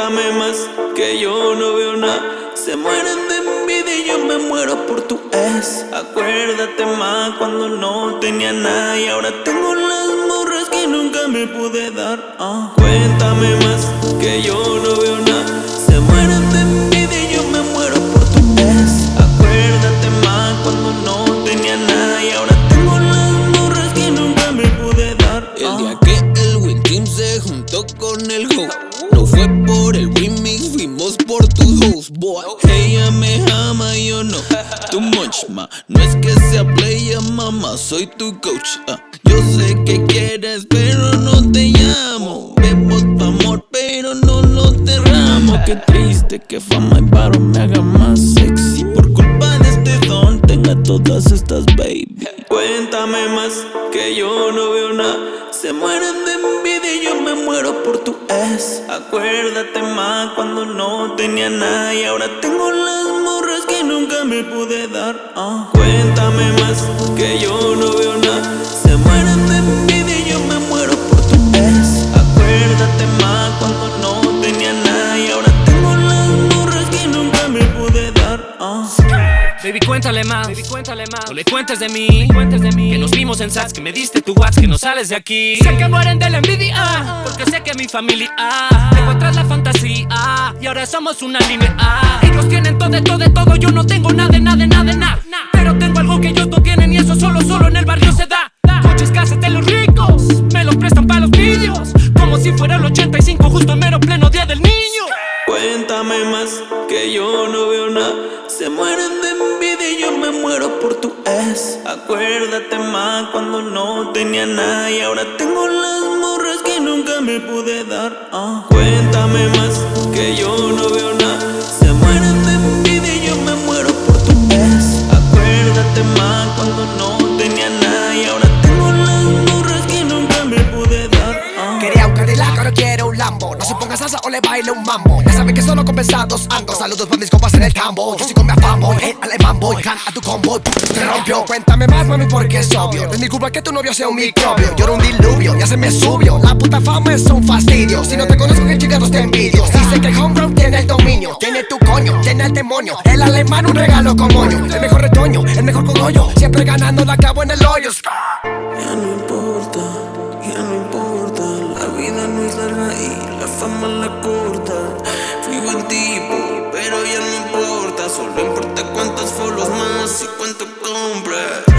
Cuéntame más, que yo no veo nada. Se mueren de envidia y yo me muero por tu ex. Acuérdate más cuando no tenía nada y ahora tengo las morras que nunca me pude dar. Cuéntame más, que yo no veo nada. Se mueren de envidia y yo me muero por tu ex. Acuérdate más cuando no tenía nada y ahora tengo las morras que nunca me pude dar. El día que el Win Team se juntó con el Go, no fue por el remix, fuimos por tus hoes, boy. Ella me ama y yo no, too much, ma. No es que sea playa, mamá, soy tu coach. Yo sé que quieres, pero no te llamo. Bebo tu amor, pero no lo derramo. Qué triste que fama y varo me haga más sexy. Por culpa de este don, tenga todas estas baby. Cuéntame más, que yo no veo nada. Se mueren de envidia y yo me muero por tu ex. Acuérdate más cuando no tenía nada y ahora tengo las morras que nunca me pude dar. Cuéntame más, que yo no veo nada. Se mueren de envidia y yo me muero por tu ex. Acuérdate más cuando no tenía nada y ahora tengo las morras que nunca me pude dar. Baby, cuéntale más, no le cuentes de mí, que nos vimos en Saks, que me diste tu WhatsApp, que no sales de aquí. Sé que mueren de la envidia, porque sé que mi familia dejó atrás la fantasía, y ahora somos una línea. Ellos tienen todo, yo no tengo nada. Pero tengo algo que ellos no tienen y eso solo en el barrio se da. Coches, casas de los ricos, me los prestan para los niños, como si fuera el 85, justo en mero pleno día del niño. Cuéntame más, que yo no veo nada. Se mueren de envidia y yo me muero por tu ex. Acuérdate más cuando no tenía nada y ahora tengo las morras que nunca me pude dar. Cuéntame más, que yo no veo nada. Se mueren de envidia y yo me muero por tu ex. Acuérdate más cuando no tenía nada y ahora tengo las morras que nunca me pude dar. Quería un Cadillac, ahora quiero un Lambo. No se ponga salsa o le baile un mambo. Ya saben que solo con pesados ando. Saludos para mis compas en el campo. Yo sí con mi afán boy, el alemán boy. Can a tu convoy, te rompió. Cuéntame más, mami, porque es obvio. No es mi culpa que tu novio sea un microbio. Yo era un diluvio, ya se me subió. La puta fama es un fastidio. Si no te conozco, que chingados te envidio. Dice que el homegrown tiene el dominio. Tiene tu coño, tiene el demonio. El alemán un regalo con moño. El mejor retoño, el mejor cogollo. Siempre ganando, la acabo en el hoyo. Ya no importa, ya no importa. La vida no es larga y la fama la corta. Fui buen tipo, pero ya no importa. Solo importa cuántos follows más y cuánto compras.